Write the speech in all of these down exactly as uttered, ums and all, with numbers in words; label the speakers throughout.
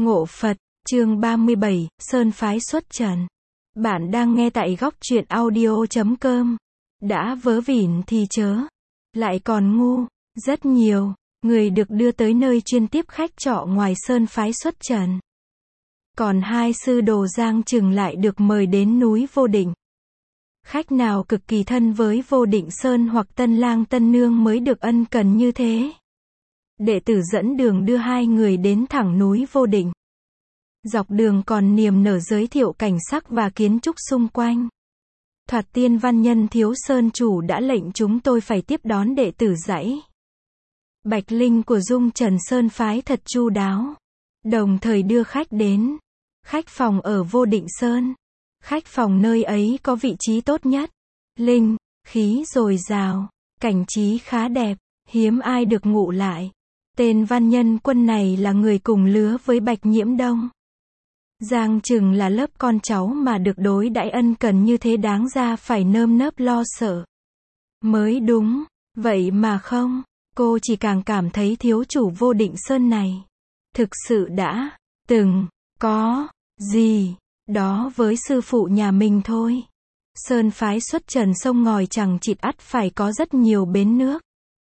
Speaker 1: Ngộ Phật, chương ba mươi bảy, Sơn Phái xuất trần. Bạn đang nghe tại góc truyện audio chấm com. Đã vớ vẩn thì chớ. Lại còn ngu. Rất nhiều người được đưa tới nơi chuyên tiếp khách trọ ngoài Sơn Phái xuất trần. Còn hai sư đồ Giang Trừng lại được mời đến núi Vô Định. Khách nào cực kỳ thân với Vô Định Sơn hoặc tân lang tân nương mới được ân cần như thế. Đệ tử dẫn đường đưa hai người đến thẳng núi Vô Định. Dọc đường còn niềm nở giới thiệu cảnh sắc và kiến trúc xung quanh. Thoạt tiên văn nhân Thiếu Sơn chủ đã lệnh chúng tôi phải tiếp đón đệ tử dãy Bạch Linh của Dung Trần Sơn Phái thật chu đáo. Đồng thời đưa khách đến khách phòng ở Vô Định Sơn. Khách phòng nơi ấy có vị trí tốt nhất. Linh, khí dồi dào, cảnh trí khá đẹp, hiếm ai được ngụ lại. Tên văn nhân quân này là người cùng lứa với Bạch Nhiễm Đông. Giang Trừng là lớp con cháu mà được đối đãi ân cần như thế đáng ra phải nơm nớp lo sợ mới đúng. Vậy mà không, cô chỉ càng cảm thấy thiếu chủ Vô Định Sơn này thực sự đã từng có gì đó với sư phụ nhà mình thôi. Sơn Phái xuất trần sông ngòi chẳng chịt ắt phải có rất nhiều bến nước.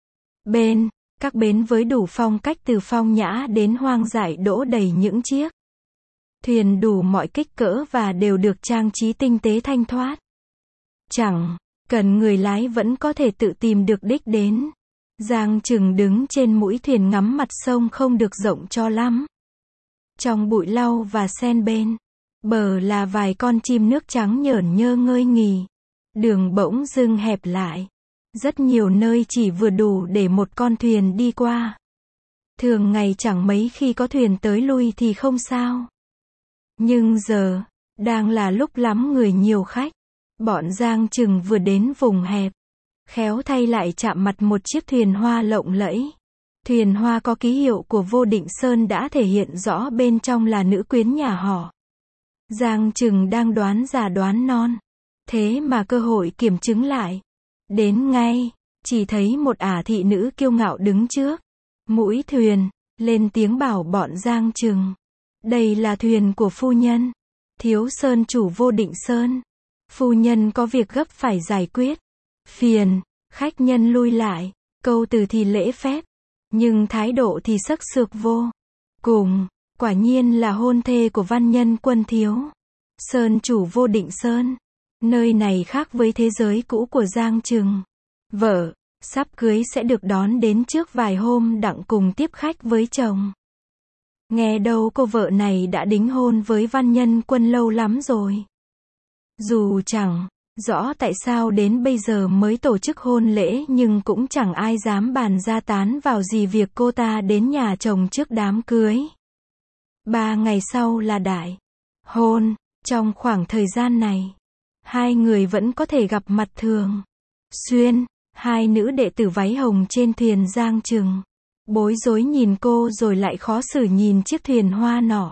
Speaker 1: Bên các bến với đủ phong cách từ phong nhã đến hoang dại đỗ đầy những chiếc thuyền đủ mọi kích cỡ và đều được trang trí tinh tế thanh thoát. Chẳng cần người lái vẫn có thể tự tìm được đích đến. Giang Trừng đứng trên mũi thuyền ngắm mặt sông không được rộng cho lắm. Trong bụi lau và sen bên bờ là vài con chim nước trắng nhởn nhơ ngơi nghỉ. Đường bỗng dưng hẹp lại. Rất nhiều nơi chỉ vừa đủ để một con thuyền đi qua. Thường ngày chẳng mấy khi có thuyền tới lui thì không sao. Nhưng giờ, đang là lúc lắm người nhiều khách. Bọn Giang Trừng vừa đến vùng hẹp. Khéo thay lại chạm mặt một chiếc thuyền hoa lộng lẫy. Thuyền hoa có ký hiệu của Vô Định Sơn đã thể hiện rõ bên trong là nữ quyến nhà họ. Giang Trừng đang đoán già đoán non. Thế mà cơ hội kiểm chứng lại. Đến ngay, chỉ thấy một ả thị nữ kiêu ngạo đứng trước mũi thuyền, lên tiếng bảo bọn Giang Trừng. Đây là thuyền của phu nhân, Thiếu Sơn chủ Vô Định Sơn. Phu nhân có việc gấp phải giải quyết. Phiền, khách nhân lui lại, câu từ thì lễ phép, nhưng thái độ thì sắc sược vô cùng. Quả nhiên là hôn thê của văn nhân quân Thiếu Sơn chủ Vô Định Sơn. Nơi này khác với thế giới cũ của Giang Trừng. Vợ sắp cưới sẽ được đón đến trước vài hôm đặng cùng tiếp khách với chồng. Nghe đâu cô vợ này đã đính hôn với văn nhân quân lâu lắm rồi. Dù chẳng rõ tại sao đến bây giờ mới tổ chức hôn lễ nhưng cũng chẳng ai dám bàn ra tán vào gì việc cô ta đến nhà chồng trước đám cưới. Ba ngày sau là đại hôn. Trong khoảng thời gian này, hai người vẫn có thể gặp mặt thường xuyên. Hai nữ đệ tử váy hồng trên thuyền Giang Trừng bối rối nhìn cô rồi lại khó xử nhìn chiếc thuyền hoa nọ.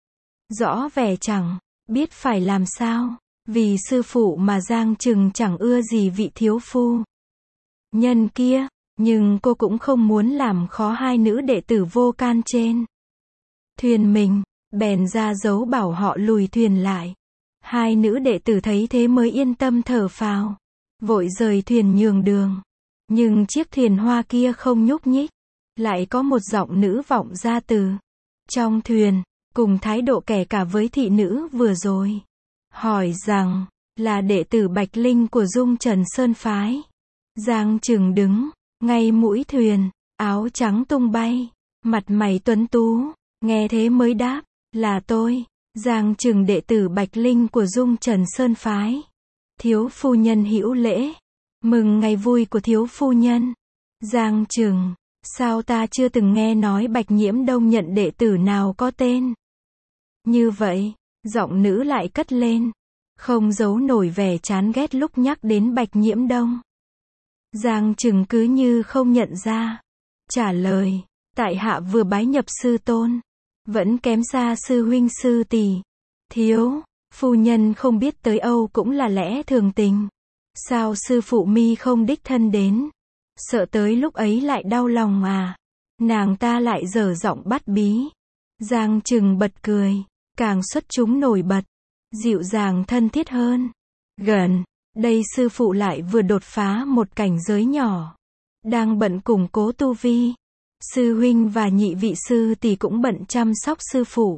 Speaker 1: Rõ vẻ chẳng biết phải làm sao. Vì sư phụ mà Giang Trừng chẳng ưa gì vị thiếu phu nhân kia. Nhưng cô cũng không muốn làm khó hai nữ đệ tử vô can trên thuyền mình. Bèn ra dấu bảo họ lùi thuyền lại. Hai nữ đệ tử thấy thế mới yên tâm thở phào. Vội rời thuyền nhường đường. Nhưng chiếc thuyền hoa kia không nhúc nhích. Lại có một giọng nữ vọng ra từ trong thuyền. Cùng thái độ kẻ cả với thị nữ vừa rồi. Hỏi rằng, là đệ tử Bạch Linh của Dung Trần Sơn Phái. Giang Trừng đứng ngay mũi thuyền, áo trắng tung bay, mặt mày tuấn tú. Nghe thế mới đáp, là tôi, Giang Trừng đệ tử Bạch Linh của Dung Trần Sơn Phái. Thiếu phu nhân hữu lễ. Mừng ngày vui của thiếu phu nhân. Giang Trừng, sao ta chưa từng nghe nói Bạch Nhiễm Đông nhận đệ tử nào có tên như vậy. Giọng nữ lại cất lên, không giấu nổi vẻ chán ghét lúc nhắc đến Bạch Nhiễm Đông. Giang Trừng cứ như không nhận ra. Trả lời, tại hạ vừa bái nhập sư tôn. Vẫn kém xa sư huynh sư tỷ. Thiếu phu nhân không biết tới Âu cũng là lẽ thường tình. Sao sư phụ mi không đích thân đến? Sợ tới lúc ấy lại đau lòng à? Nàng ta lại dở giọng bắt bí. Giang Trừng bật cười, càng xuất chúng nổi bật, dịu dàng thân thiết hơn. Gần đây sư phụ lại vừa đột phá một cảnh giới nhỏ, đang bận củng cố tu vi. Sư huynh và nhị vị sư tỷ cũng bận chăm sóc sư phụ.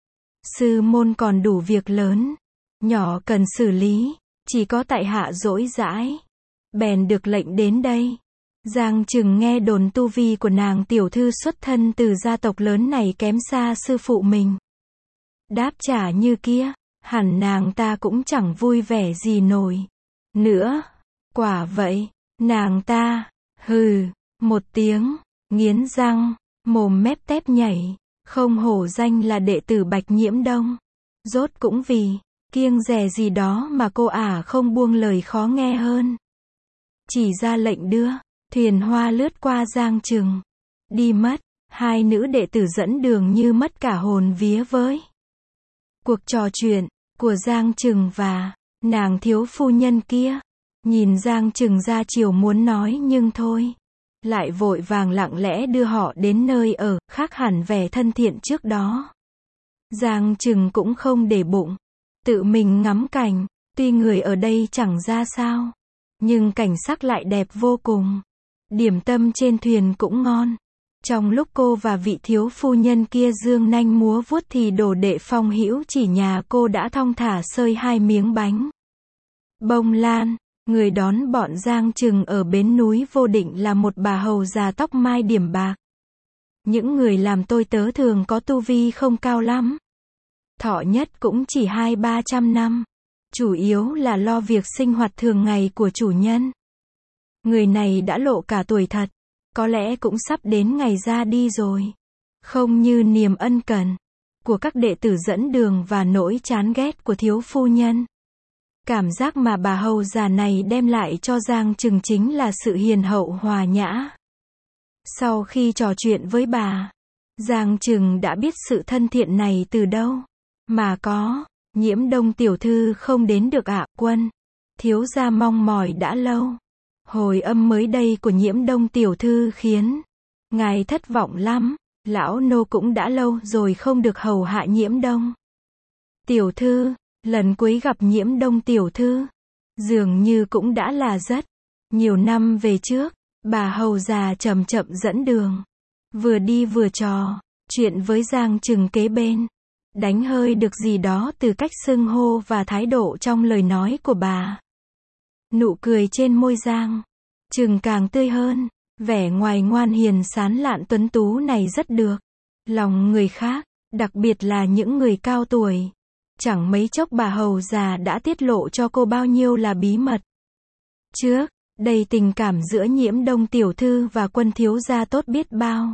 Speaker 1: Sư môn còn đủ việc lớn, nhỏ cần xử lý, chỉ có tại hạ rỗi rãi, bèn được lệnh đến đây. Giang Trừng nghe đồn tu vi của nàng tiểu thư xuất thân từ gia tộc lớn này kém xa sư phụ mình. Đáp trả như kia, hẳn nàng ta cũng chẳng vui vẻ gì nổi nữa. Quả vậy, nàng ta, hừ, một tiếng, nghiến răng, mồm mép tép nhảy, không hổ danh là đệ tử Bạch Nhiễm Đông. Rốt cũng vì kiêng dè gì đó mà cô ả không buông lời khó nghe hơn. Chỉ ra lệnh đưa, thuyền hoa lướt qua Giang Trừng, đi mất. Hai nữ đệ tử dẫn đường như mất cả hồn vía với cuộc trò chuyện của Giang Trừng và nàng thiếu phu nhân kia. Nhìn Giang Trừng ra chiều muốn nói nhưng thôi, lại vội vàng lặng lẽ đưa họ đến nơi ở, khác hẳn vẻ thân thiện trước đó. Giang Trừng cũng không để bụng, tự mình ngắm cảnh, tuy người ở đây chẳng ra sao, nhưng cảnh sắc lại đẹp vô cùng. Điểm tâm trên thuyền cũng ngon. Trong lúc cô và vị thiếu phu nhân kia dương nanh múa vuốt thì đồ đệ Phong Hữu Chỉ nhà cô đã thong thả xơi hai miếng bánh bông lan. Người đón bọn Giang Trừng ở bến núi Vô Định là một bà hầu già tóc mai điểm bạc. Những người làm tôi tớ thường có tu vi không cao lắm, thọ nhất cũng chỉ hai ba trăm năm, chủ yếu là lo việc sinh hoạt thường ngày của chủ nhân. Người này đã lộ cả tuổi thật, có lẽ cũng sắp đến ngày ra đi rồi. Không như niềm ân cần của các đệ tử dẫn đường và nỗi chán ghét của thiếu phu nhân. Cảm giác mà bà hầu già này đem lại cho Giang Trừng chính là sự hiền hậu hòa nhã. Sau khi trò chuyện với bà, Giang Trừng đã biết sự thân thiện này từ đâu mà có. Nhiễm Đông tiểu thư không đến được ạ, Quân thiếu gia mong mỏi đã lâu. Hồi âm mới đây của Nhiễm Đông tiểu thư khiến ngài thất vọng lắm. Lão nô cũng đã lâu rồi không được hầu hạ Nhiễm Đông tiểu thư. Lần cuối gặp Nhiễm Đông tiểu thư, dường như cũng đã là rất nhiều năm về trước. Bà hầu già chậm chậm dẫn đường, vừa đi vừa trò chuyện với Giang Trừng kế bên, đánh hơi được gì đó từ cách xưng hô và thái độ trong lời nói của bà. Nụ cười trên môi Giang Trừng càng tươi hơn, vẻ ngoài ngoan hiền sán lạn tuấn tú này rất được lòng người khác, đặc biệt là những người cao tuổi. Chẳng mấy chốc bà hầu già đã tiết lộ cho cô bao nhiêu là bí mật. Trước đây tình cảm giữa Nhiễm Đông tiểu thư và Quân thiếu gia tốt biết bao.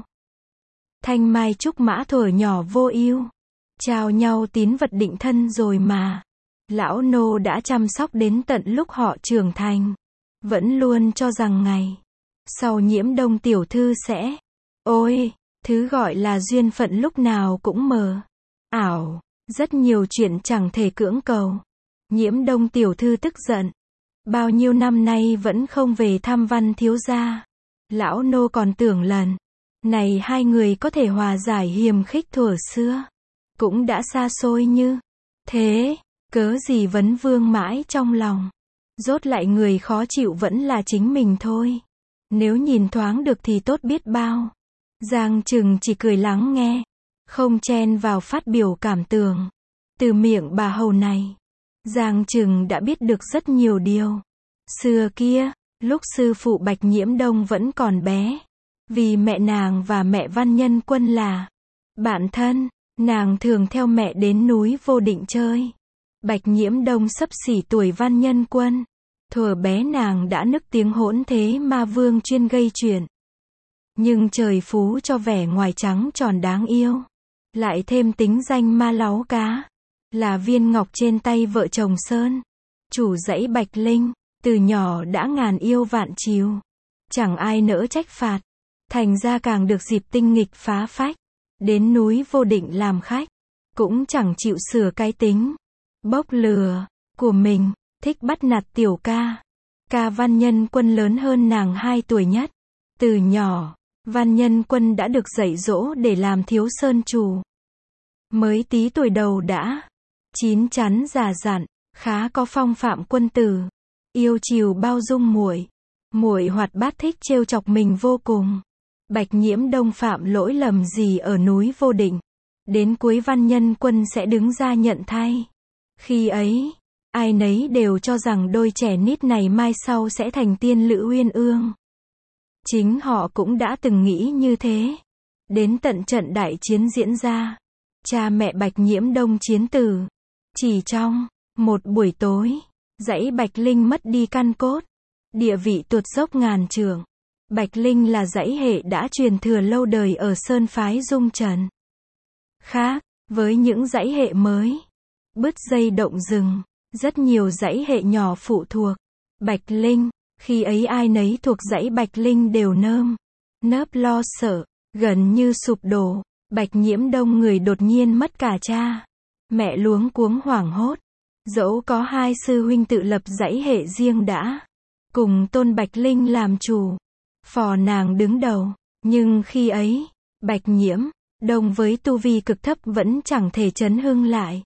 Speaker 1: Thanh mai trúc mã thuở nhỏ vô ưu, trao nhau tín vật định thân rồi mà. Lão nô đã chăm sóc đến tận lúc họ trưởng thành, vẫn luôn cho rằng ngày sau Nhiễm Đông tiểu thư sẽ, ôi, thứ gọi là duyên phận lúc nào cũng mờ ảo. Rất nhiều chuyện chẳng thể cưỡng cầu. Nhiễm Đông tiểu thư tức giận, bao nhiêu năm nay vẫn không về thăm Văn thiếu gia. Lão nô còn tưởng lần này hai người có thể hòa giải hiềm khích thuở xưa, cũng đã xa xôi như thế, cớ gì vấn vương mãi trong lòng. Rốt lại người khó chịu vẫn là chính mình thôi. Nếu nhìn thoáng được thì tốt biết bao. Giang Trừng chỉ cười lắng nghe, không chen vào phát biểu cảm tưởng. Từ miệng bà hầu này, Giang Trừng đã biết được rất nhiều điều. Xưa kia, lúc sư phụ Bạch Nhiễm Đông vẫn còn bé, vì mẹ nàng và mẹ Văn Nhân Quân là bạn thân, nàng thường theo mẹ đến núi Vô Định chơi. Bạch Nhiễm Đông xấp xỉ tuổi Văn Nhân Quân. Thuở bé nàng đã nức tiếng hỗn thế ma vương chuyên gây chuyện. Nhưng trời phú cho vẻ ngoài trắng tròn đáng yêu, lại thêm tính danh ma láu cá, là viên ngọc trên tay vợ chồng Sơn, chủ dãy Bạch Linh, từ nhỏ đã ngàn yêu vạn chiều, chẳng ai nỡ trách phạt, thành ra càng được dịp tinh nghịch phá phách, đến núi Vô Định làm khách, cũng chẳng chịu sửa cái tính bốc lừa của mình, thích bắt nạt tiểu ca. Ca Văn Nhân Quân lớn hơn nàng hai tuổi nhất. Từ nhỏ, Văn Nhân Quân đã được dạy dỗ để làm thiếu sơn chủ. mới tí tuổi đầu đã chín chắn già dặn, khá có phong phạm quân tử, yêu chiều bao dung muội. Muội hoạt bát thích trêu chọc mình vô cùng. Bạch Nhiễm Đông phạm lỗi lầm gì ở núi Vô Định, đến cuối Văn Nhân Quân sẽ đứng ra nhận thay. Khi ấy, ai nấy đều cho rằng đôi trẻ nít này mai sau sẽ thành tiên Lữ Uyên Ương. Chính họ cũng đã từng nghĩ như thế. Đến tận trận đại chiến diễn ra, cha mẹ Bạch Nhiễm Đông chiến tử. Chỉ trong một buổi tối, dãy Bạch Linh mất đi căn cốt, địa vị tuột dốc ngàn trượng. Bạch Linh là dãy hệ đã truyền thừa lâu đời ở Sơn phái Dung Trần. Khác với những dãy hệ mới, bứt dây động rừng, rất nhiều dãy hệ nhỏ phụ thuộc Bạch Linh. Khi ấy ai nấy thuộc dãy Bạch Linh đều nơm nớp lo sợ, gần như sụp đổ. Bạch Nhiễm Đông người đột nhiên mất cả cha mẹ, luống cuống hoảng hốt. Dẫu có hai sư huynh tự lập dãy hệ riêng đã cùng tôn Bạch Linh làm chủ, phò nàng đứng đầu, nhưng khi ấy, Bạch Nhiễm Đông với tu vi cực thấp vẫn chẳng thể chấn hưng lại.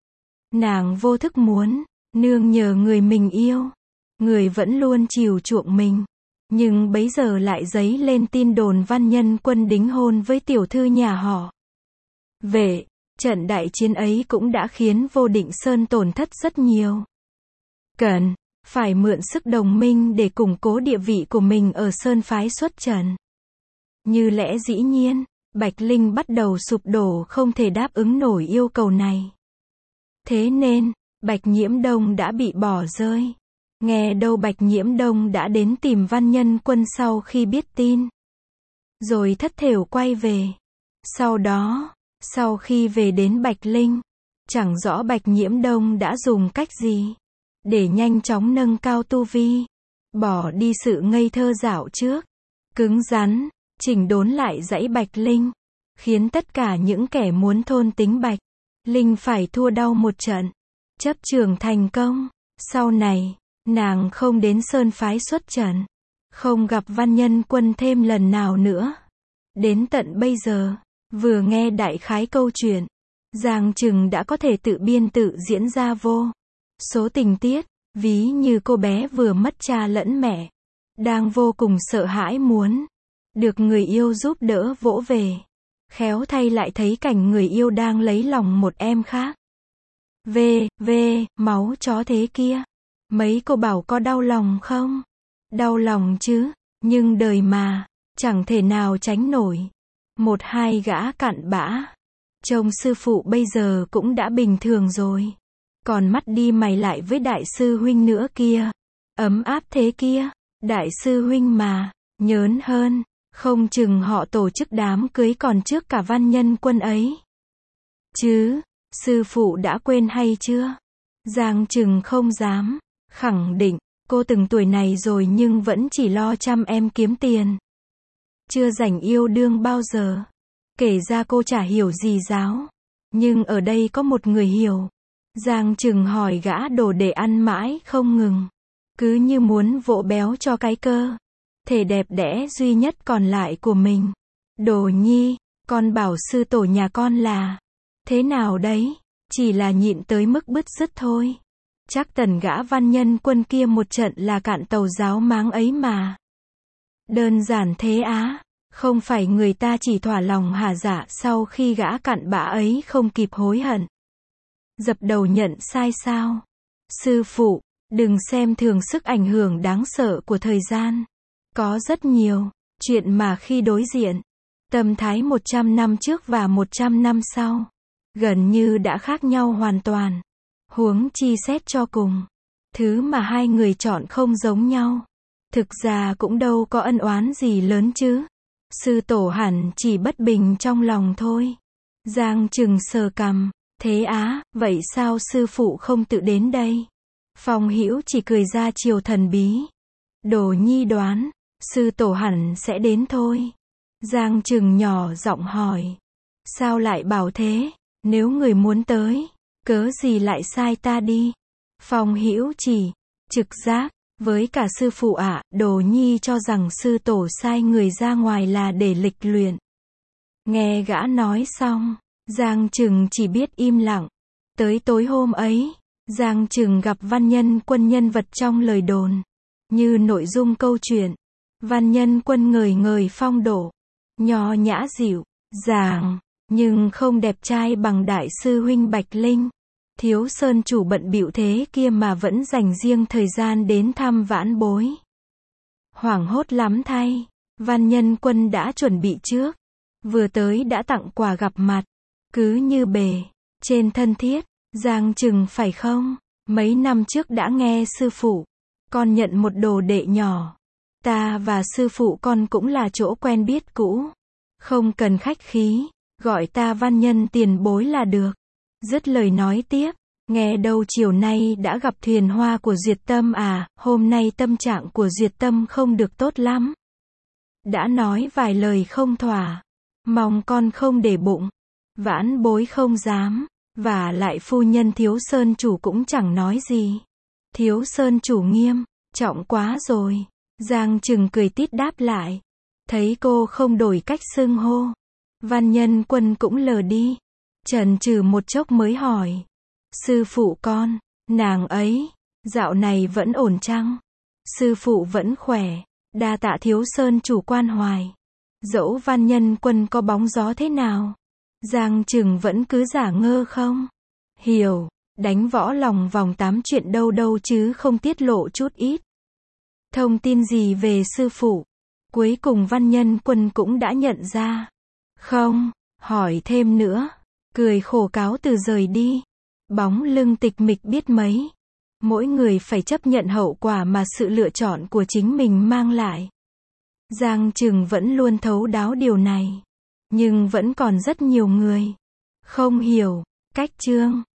Speaker 1: Nàng vô thức muốn nương nhờ người mình yêu, người vẫn luôn chiều chuộng mình, nhưng bấy giờ lại dấy lên tin đồn Văn Nhân Quân đính hôn với tiểu thư nhà họ Vệ. Trận đại chiến ấy cũng đã khiến Vô Định Sơn tổn thất rất nhiều. Cần phải mượn sức đồng minh để củng cố địa vị của mình ở Sơn phái xuất trận. Như lẽ dĩ nhiên, Bạch Linh bắt đầu sụp đổ, không thể đáp ứng nổi yêu cầu này. Thế nên, Bạch Nhiễm Đông đã bị bỏ rơi. Nghe đâu Bạch Nhiễm Đông đã đến tìm Văn Nhân Quân sau khi biết tin, rồi thất thểu quay về. Sau đó, sau khi về đến Bạch Linh, chẳng rõ Bạch Nhiễm Đông đã dùng cách gì để nhanh chóng nâng cao tu vi, bỏ đi sự ngây thơ dạo trước, cứng rắn, chỉnh đốn lại dãy Bạch Linh, khiến tất cả những kẻ muốn thôn tính Bạch Linh phải thua đau một trận. Chấp trường thành công, sau này, nàng không đến Sơn phái xuất trận, không gặp Văn Nhân Quân thêm lần nào nữa. Đến tận bây giờ, vừa nghe đại khái câu chuyện, Giang Trừng đã có thể tự biên tự diễn ra vô số tình tiết, ví như cô bé vừa mất cha lẫn mẹ, đang vô cùng sợ hãi muốn được người yêu giúp đỡ vỗ về, khéo thay lại thấy cảnh người yêu đang lấy lòng một em khác. Về, về, máu chó thế kia. Mấy cô bảo có đau lòng không? Đau lòng chứ, nhưng đời mà, chẳng thể nào tránh nổi. Một hai gã cặn bã. Trông sư phụ bây giờ cũng đã bình thường rồi. Còn mắt đi mày lại với đại sư huynh nữa kia. Ấm áp thế kia. Đại sư huynh mà, nhớn hơn. Không chừng họ tổ chức đám cưới còn trước cả Văn Nhân Quân ấy. Chứ, sư phụ đã quên hay chưa? Giang Trừng không dám khẳng định, cô từng tuổi này rồi nhưng vẫn chỉ lo chăm em kiếm tiền. Chưa rảnh yêu đương bao giờ. Kể ra cô chả hiểu gì giáo. Nhưng ở đây có một người hiểu. Giang Trừng hỏi gã đồ để ăn mãi không ngừng. Cứ như muốn vỗ béo cho cái cơ thể đẹp đẽ duy nhất còn lại của mình. Đồ nhi, con bảo sư tổ nhà con là thế nào đấy? Chỉ là nhịn tới mức bứt rứt thôi. Chắc tần gã Văn Nhân Quân kia một trận là cạn tàu giáo máng ấy mà. Đơn giản thế á. Không phải người ta chỉ thỏa lòng hả dạ sau khi gã cặn bã ấy không kịp hối hận, dập đầu nhận sai sao? Sư phụ, đừng xem thường sức ảnh hưởng đáng sợ của thời gian. Có rất nhiều chuyện mà khi đối diện tâm thái một trăm năm trước và một trăm năm sau, gần như đã khác nhau hoàn toàn. Huống chi xét cho cùng, thứ mà hai người chọn không giống nhau. Thực ra cũng đâu có ân oán gì lớn chứ. Sư tổ hẳn chỉ bất bình trong lòng thôi. Giang Trừng sờ cằm, thế á, vậy sao sư phụ không tự đến đây? Phong Hữu chỉ cười ra chiều thần bí. Đồ nhi đoán, sư tổ hẳn sẽ đến thôi. Giang Trừng nhỏ giọng hỏi. Sao lại bảo thế? Nếu người muốn tới, cớ gì lại sai ta đi? Phong Hữu chỉ, trực giác. Với cả sư phụ ạ, à, đồ nhi cho rằng sư tổ sai người ra ngoài là để lịch luyện. Nghe gã nói xong, Giang Trừng chỉ biết im lặng. Tới tối hôm ấy, Giang Trừng gặp Văn Nhân Quân nhân vật trong lời đồn. Như nội dung câu chuyện, Văn Nhân Quân ngời ngời phong độ, nho nhã dịu dàng, nhưng không đẹp trai bằng đại sư huynh Bạch Linh. Thiếu Sơn chủ bận bịu thế kia mà vẫn dành riêng thời gian đến thăm vãn bối. Hoảng hốt lắm thay, Văn Nhân Quân đã chuẩn bị trước, vừa tới đã tặng quà gặp mặt, cứ như bề trên thân thiết. Giang Trừng phải không? Mấy năm trước đã nghe sư phụ con nhận một đồ đệ nhỏ. Ta và sư phụ con cũng là chỗ quen biết cũ, không cần khách khí, gọi ta Văn Nhân tiền bối là được. Dứt lời nói tiếp, nghe đâu chiều nay đã gặp thuyền hoa của Duyệt Tâm à, hôm nay tâm trạng của Duyệt Tâm không được tốt lắm. Đã nói vài lời không thỏa, mong con không để bụng. Vãn bối không dám, và lại phu nhân Thiếu Sơn chủ cũng chẳng nói gì. Thiếu Sơn chủ nghiêm trọng quá rồi. Giang Trừng cười tít đáp lại. Thấy cô không đổi cách xưng hô, Văn Nhân Quân cũng lờ đi. Chần chừ một chốc mới hỏi. Sư phụ con, nàng ấy, dạo này vẫn ổn chăng? Sư phụ vẫn khỏe, đa tạ Thiếu Sơn chủ quan hoài. Dẫu Văn Nhân Quân có bóng gió thế nào, Giang Trừng vẫn cứ giả ngơ không hiểu, đánh võ lòng vòng tám chuyện đâu đâu chứ không tiết lộ chút ít thông tin gì về sư phụ. Cuối cùng Văn Nhân Quân cũng đã nhận ra. Không hỏi thêm nữa, cười khổ cáo từ rời đi. Bóng lưng tịch mịch biết mấy. Mỗi người phải chấp nhận hậu quả mà sự lựa chọn của chính mình mang lại. Giang Trừng vẫn luôn thấu đáo điều này, nhưng vẫn còn rất nhiều người không hiểu. Cách chương